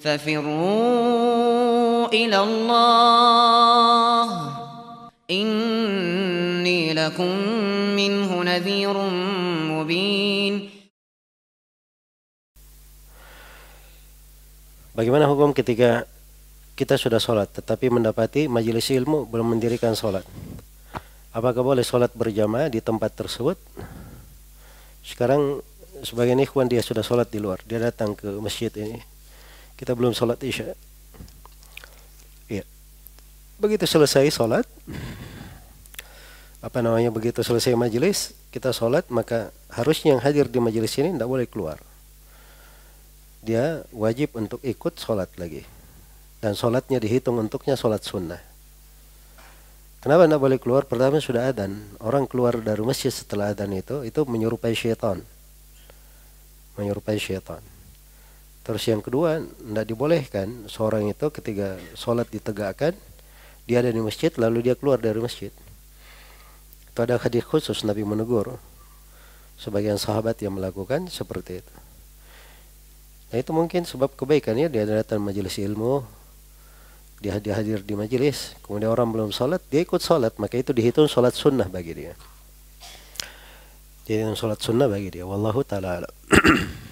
ففروا إلى الله إني لكم منه نذير مبين. Bagaimana hukum ketika kita sudah sholat tetapi mendapati majelis ilmu belum mendirikan sholat? Apakah boleh sholat berjamaah di tempat tersebut? Sekarang sebagian ikhwan dia sudah sholat di luar, dia datang ke masjid ini, kita belum sholat isya. Ya, begitu selesai sholat, begitu selesai majelis kita sholat, maka harusnya yang hadir di majelis ini tidak boleh keluar. Dia wajib untuk ikut sholat lagi, dan sholatnya dihitung untuknya sholat sunnah. Kenapa tidak boleh keluar? Pertama sudah adzan. Orang keluar dari masjid setelah adzan itu menyerupai syaitan. Menyerupai syaitan. Terus yang kedua, tidak dibolehkan seorang itu ketika sholat ditegakkan, dia ada di masjid lalu dia keluar dari masjid. Itu ada hadis khusus Nabi menegur sebagian sahabat yang melakukan seperti itu. Nah itu mungkin sebab kebaikannya, dia datang majelis ilmu, dia hadir di majelis, kemudian orang belum sholat, dia ikut sholat, maka itu dihitung sholat sunnah bagi dia. Jadi sholat sunnah bagi dia. Wallahu ta'ala a'lam.